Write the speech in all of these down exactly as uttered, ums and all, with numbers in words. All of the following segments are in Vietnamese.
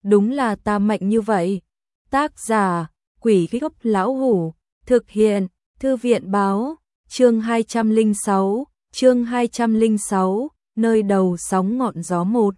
đúng là ta mạnh như vậy. Tác giả, Quỷ Gốc Lão Hủ, thực hiện, Thư viện báo, chương hai trăm lẻ sáu, chương hai trăm lẻ sáu, nơi đầu sóng ngọn gió một.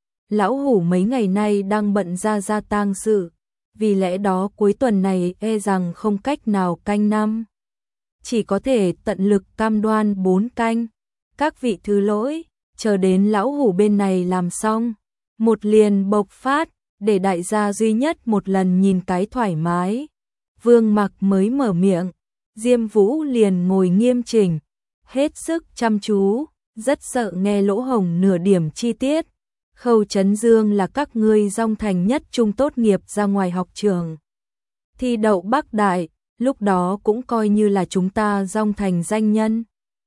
Lão Hủ mấy ngày nay đang bận ra gia tang sự, vì lẽ đó cuối tuần này e rằng không cách nào canh năm. Chỉ có thể tận lực cam đoan bốn canh. Các vị thứ lỗi, chờ đến Lão Hủ bên này làm xong, một liền bộc phát, để đại gia duy nhất một lần nhìn cái thoải mái. Vương Mặc mới mở miệng, Diêm Vũ liền ngồi nghiêm chỉnh, hết sức chăm chú, rất sợ nghe lỗ hổng nửa điểm chi tiết. Khâu Chấn Dương là các ngươi Dong Thành nhất trung tốt nghiệp ra ngoài học trường, thi đậu Bắc Đại, lúc đó cũng coi như là chúng ta Dong Thành danh nhân.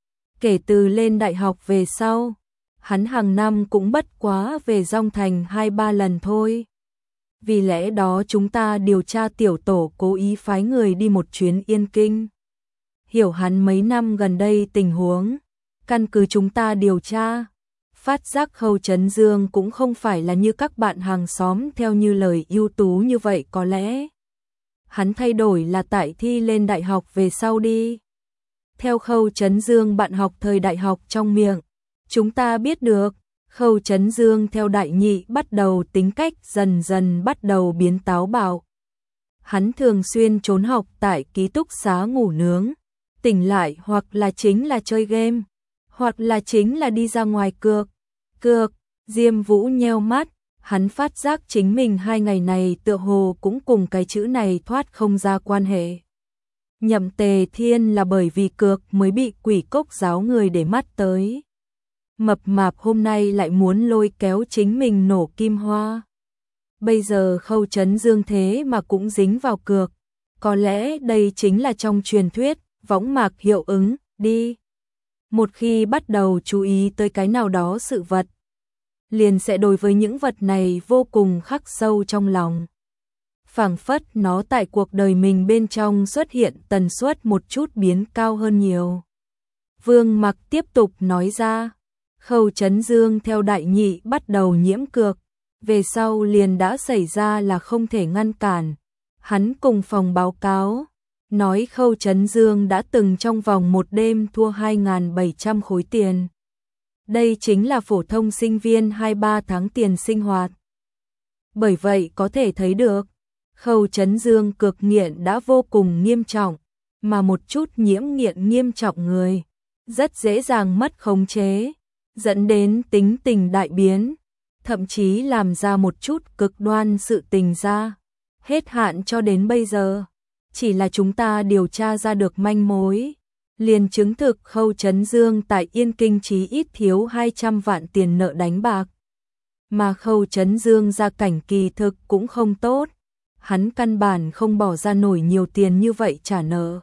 Kể từ lên đại học về sau, hắn hàng năm cũng bất quá về Dong Thành hai ba lần thôi. Vì lẽ đó chúng ta điều tra tiểu tổ cố ý phái người đi một chuyến Yên Kinh. Hiểu hắn mấy năm gần đây tình huống, căn cứ chúng ta điều tra, phát giác Khâu Chấn Dương cũng không phải là như các bạn hàng xóm theo như lời ưu tú như vậy, có lẽ hắn thay đổi là tại thi lên đại học về sau đi. Theo Khâu Chấn Dương bạn học thời đại học trong miệng, chúng ta biết được, Khâu Chấn Dương theo đại nhị bắt đầu tính cách dần dần bắt đầu biến táo bạo. Hắn thường xuyên trốn học tại ký túc xá ngủ nướng, tỉnh lại hoặc là chính là chơi game, hoặc là chính là đi ra ngoài cược. Cược, Diêm Vũ nheo mắt, hắn phát giác chính mình hai ngày này tựa hồ cũng cùng cái chữ này thoát không ra quan hệ. Nhậm Tề Thiên là bởi vì cược mới bị Quỷ Cốc giáo người để mắt tới. Mập mạp hôm nay lại muốn lôi kéo chính mình nổ kim hoa. Bây giờ Khâu Chấn Dương thế mà cũng dính vào cược. Có lẽ đây chính là trong truyền thuyết, võng mạc hiệu ứng, đi. Một khi bắt đầu chú ý tới cái nào đó sự vật, liền sẽ đối với những vật này vô cùng khắc sâu trong lòng. Phảng phất nó tại cuộc đời mình bên trong xuất hiện tần suất một chút biến cao hơn nhiều. Vương Mặc tiếp tục nói ra, Khâu Chấn Dương theo đại nhị bắt đầu nhiễm cược, về sau liền đã xảy ra là không thể ngăn cản. Hắn cùng phòng báo cáo, nói Khâu Chấn Dương đã từng trong vòng một đêm thua hai nghìn bảy trăm khối tiền. Đây chính là phổ thông sinh viên hai ba tháng tiền sinh hoạt. Bởi vậy có thể thấy được, Khâu Chấn Dương cược nghiện đã vô cùng nghiêm trọng, mà một chút nhiễm nghiện nghiêm trọng người, rất dễ dàng mất khống chế, dẫn đến tính tình đại biến, thậm chí làm ra một chút cực đoan sự tình ra. Hết hạn cho đến bây giờ, chỉ là chúng ta điều tra ra được manh mối, liền chứng thực Khâu Chấn Dương tại Yên Kinh chí ít thiếu hai trăm vạn tiền nợ đánh bạc. Mà Khâu Chấn Dương gia cảnh kỳ thực cũng không tốt, hắn căn bản không bỏ ra nổi nhiều tiền như vậy trả nợ.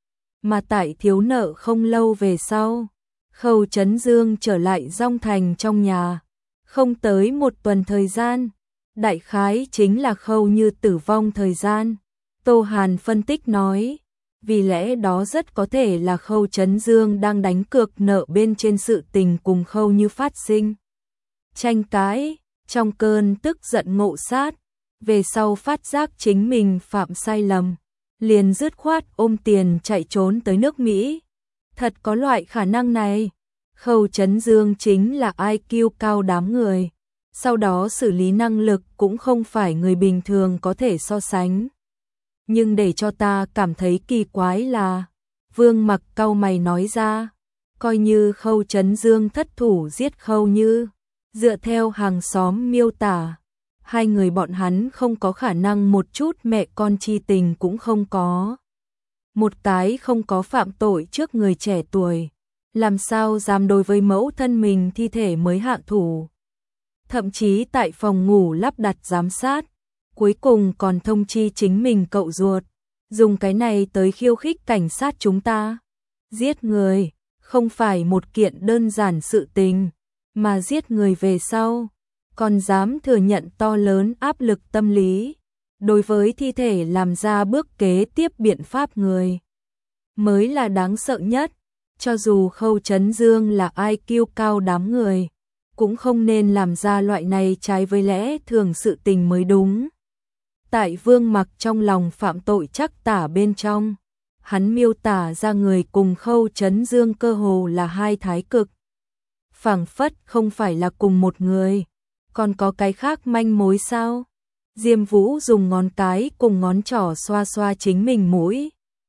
Mà tại thiếu nợ không lâu về sau, Khâu Chấn Dương trở lại Dong Thành trong nhà, không tới một tuần thời gian, đại khái chính là Khâu Như tử vong thời gian. Tô Hàn phân tích nói, vì lẽ đó rất có thể là Khâu Chấn Dương đang đánh cược nợ bên trên sự tình cùng Khâu Như phát sinh tranh cãi, trong cơn tức giận ngộ sát, về sau phát giác chính mình phạm sai lầm, liền dứt khoát ôm tiền chạy trốn tới nước Mỹ. Thật có loại khả năng này. Khâu Chấn Dương chính là i kiu cao đám người, sau đó xử lý năng lực cũng không phải người bình thường có thể so sánh. Nhưng để cho ta cảm thấy kỳ quái là, Vương Mặc cau mày nói ra, coi như Khâu Chấn Dương thất thủ giết Khâu Như, dựa theo hàng xóm miêu tả, hai người bọn hắn không có khả năng một chút mẹ con chi tình cũng không có. Một cái không có phạm tội trước người trẻ tuổi, làm sao dám đối với mẫu thân mình thi thể mới hạ thủ. Thậm chí tại phòng ngủ lắp đặt giám sát, cuối cùng còn thông chi chính mình cậu ruột, dùng cái này tới khiêu khích cảnh sát chúng ta. Giết người, không phải một kiện đơn giản sự tình, mà giết người về sau, còn dám thừa nhận to lớn áp lực tâm lý. Đối với thi thể làm ra bước kế tiếp biện pháp người, mới là đáng sợ nhất. Cho dù Khâu Chấn Dương là i kiu cao đám người, cũng không nên làm ra loại này trái với lẽ thường sự tình mới đúng. Tại Vương Mặc trong lòng phạm tội chắc tả bên trong, hắn miêu tả ra người cùng Khâu Chấn Dương cơ hồ là hai thái cực. Phảng phất không phải là cùng một người, còn có cái khác manh mối sao? Diêm Vũ dùng ngón cái cùng ngón trỏ xoa xoa chính mình mũi.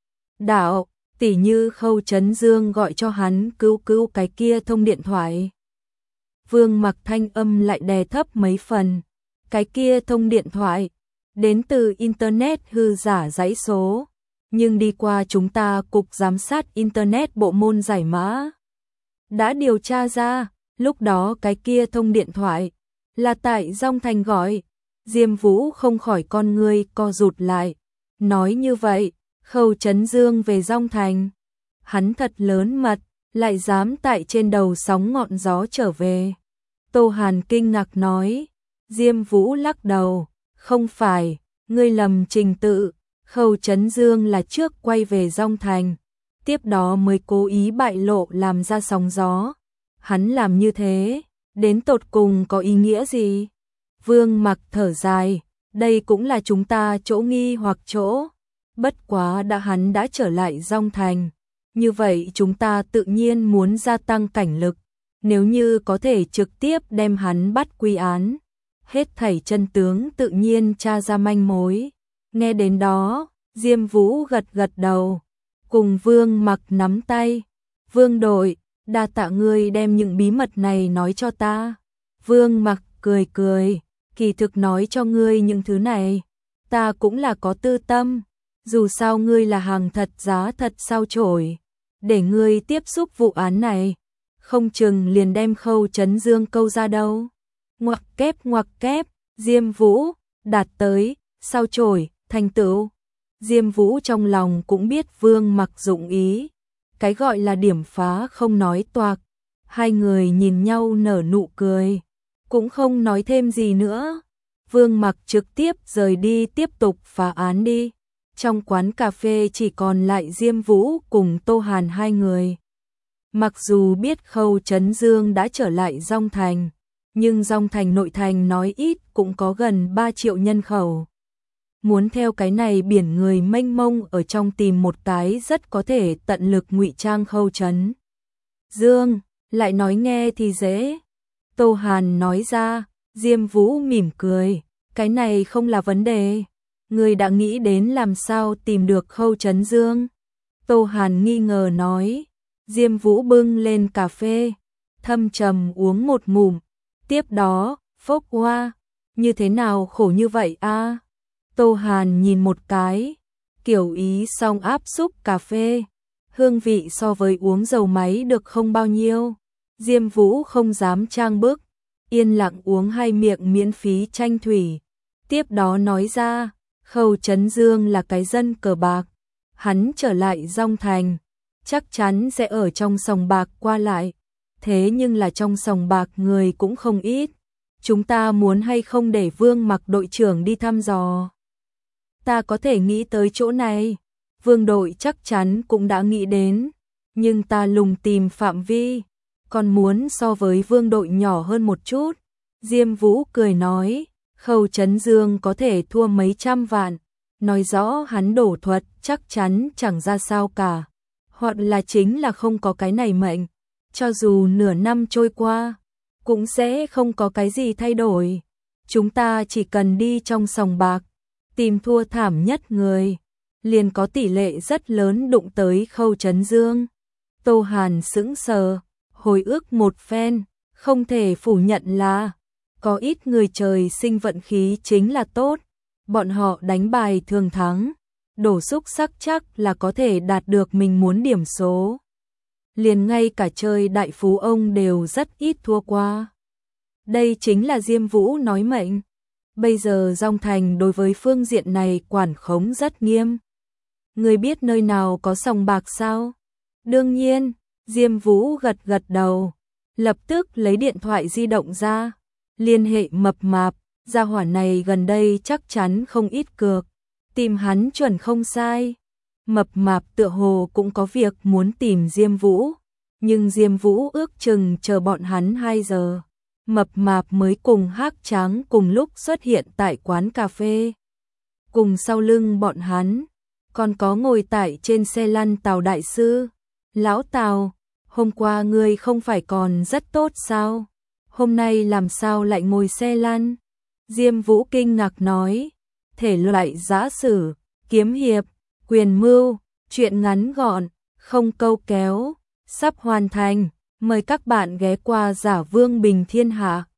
Đạo, tỉ như Khâu Chấn Dương gọi cho hắn cứu cứu cái kia thông điện thoại. Vương Mặc thanh âm lại đè thấp mấy phần. Cái kia thông điện thoại, đến từ Internet hư giả dãy số, nhưng đi qua chúng ta cục giám sát Internet bộ môn giải mã. Đã điều tra ra, lúc đó cái kia thông điện thoại, là tại Dong Thành gọi. Diêm Vũ không khỏi con ngươi co rụt lại. Nói như vậy, Khâu Chấn Dương về Dong Thành. Hắn thật lớn mật, lại dám tại trên đầu sóng ngọn gió trở về. Tô Hàn kinh ngạc nói. Diêm Vũ lắc đầu. Không phải, ngươi lầm trình tự. Khâu Chấn Dương là trước quay về Dong Thành, tiếp đó mới cố ý bại lộ làm ra sóng gió. Hắn làm như thế, đến tột cùng có ý nghĩa gì? Vương Mặc thở dài, đây cũng là chúng ta chỗ nghi hoặc chỗ. Bất quá đã hắn đã trở lại Dong Thành, như vậy chúng ta tự nhiên muốn gia tăng cảnh lực, nếu như có thể trực tiếp đem hắn bắt quy án. Hết thảy chân tướng tự nhiên tra ra manh mối. Nghe đến đó, Diêm Vũ gật gật đầu, cùng Vương Mặc nắm tay. Vương đội, đa tạ ngươi đem những bí mật này nói cho ta. Vương Mặc cười cười, kỳ thực nói cho ngươi những thứ này, ta cũng là có tư tâm. Dù sao ngươi là hàng thật giá thật sao chổi, để ngươi tiếp xúc vụ án này, không chừng liền đem Khâu Chấn Dương câu ra đâu. Ngoặc kép ngoặc kép, Diêm Vũ, đạt tới, sao chổi, thành tựu. Diêm Vũ trong lòng cũng biết Vương Mặc dụng ý, cái gọi là điểm phá không nói toạc. Hai người nhìn nhau nở nụ cười, cũng không nói thêm gì nữa. Vương Mặc trực tiếp rời đi tiếp tục phá án đi. Trong quán cà phê chỉ còn lại Diêm Vũ cùng Tô Hàn hai người. Mặc dù biết Khâu Chấn Dương đã trở lại Dong Thành, nhưng Dong Thành nội thành nói ít cũng có gần ba triệu nhân khẩu. Muốn theo cái này biển người mênh mông ở trong tìm một cái rất có thể tận lực ngụy trang Khâu Chấn Dương, lại nói nghe thì dễ. Tô Hàn nói ra. Diêm Vũ mỉm cười, cái này không là vấn đề. Người đã nghĩ đến làm sao tìm được Khâu Chấn Dương? Tô Hàn nghi ngờ nói. Diêm Vũ bưng lên cà phê, thâm trầm uống một ngụm, tiếp đó, phốc hoa, như thế nào khổ như vậy a? Tô Hàn nhìn một cái, kiểu ý xong áp xúc cà phê, hương vị so với uống dầu máy được không bao nhiêu. Diêm Vũ không dám trang bức, yên lặng uống hai miệng miễn phí chanh thủy, tiếp đó nói ra, Khâu Chấn Dương là cái dân cờ bạc, hắn trở lại Dong Thành, chắc chắn sẽ ở trong sòng bạc qua lại, thế nhưng là trong sòng bạc người cũng không ít, chúng ta muốn hay không để Vương Mặc đội trưởng đi thăm dò? Ta có thể nghĩ tới chỗ này, Vương đội chắc chắn cũng đã nghĩ đến, nhưng ta lùng tìm phạm vi, còn muốn so với Vương đội nhỏ hơn một chút. Diêm Vũ cười nói, Khâu Chấn Dương có thể thua mấy trăm vạn, nói rõ hắn đổ thuật chắc chắn chẳng ra sao cả, hoặc là chính là không có cái này mệnh, cho dù nửa năm trôi qua, cũng sẽ không có cái gì thay đổi. Chúng ta chỉ cần đi trong sòng bạc, tìm thua thảm nhất người, liền có tỷ lệ rất lớn đụng tới Khâu Chấn Dương. Tô Hàn sững sờ, hồi ức một phen, không thể phủ nhận là có ít người trời sinh vận khí chính là tốt, bọn họ đánh bài thường thắng, đổ xúc sắc chắc là có thể đạt được mình muốn điểm số. Liền ngay cả chơi đại phú ông đều rất ít thua qua. Đây chính là Diêm Vũ nói mệnh. Bây giờ Dong Thành đối với phương diện này quản khống rất nghiêm. Người biết nơi nào có sòng bạc sao? Đương nhiên, Diêm Vũ gật gật đầu, lập tức lấy điện thoại di động ra, liên hệ Mập Mạp, gia hỏa này gần đây chắc chắn không ít cược, tìm hắn chuẩn không sai. Mập Mạp tựa hồ cũng có việc muốn tìm Diêm Vũ, nhưng Diêm Vũ ước chừng chờ bọn hắn hai giờ. Mập mạp mới cùng Hắc Tráng cùng lúc xuất hiện tại quán cà phê. Cùng sau lưng bọn hắn, còn có ngồi tại trên xe lăn Tào đại sư. Lão Tào, hôm qua ngươi không phải còn rất tốt sao? Hôm nay làm sao lại ngồi xe lăn? Diêm Vũ kinh ngạc nói, thể loại giã sử, kiếm hiệp, quyền mưu, truyện ngắn gọn, không câu kéo, sắp hoàn thành. Mời các bạn ghé qua Giả Vương Bình Thiên Hạ.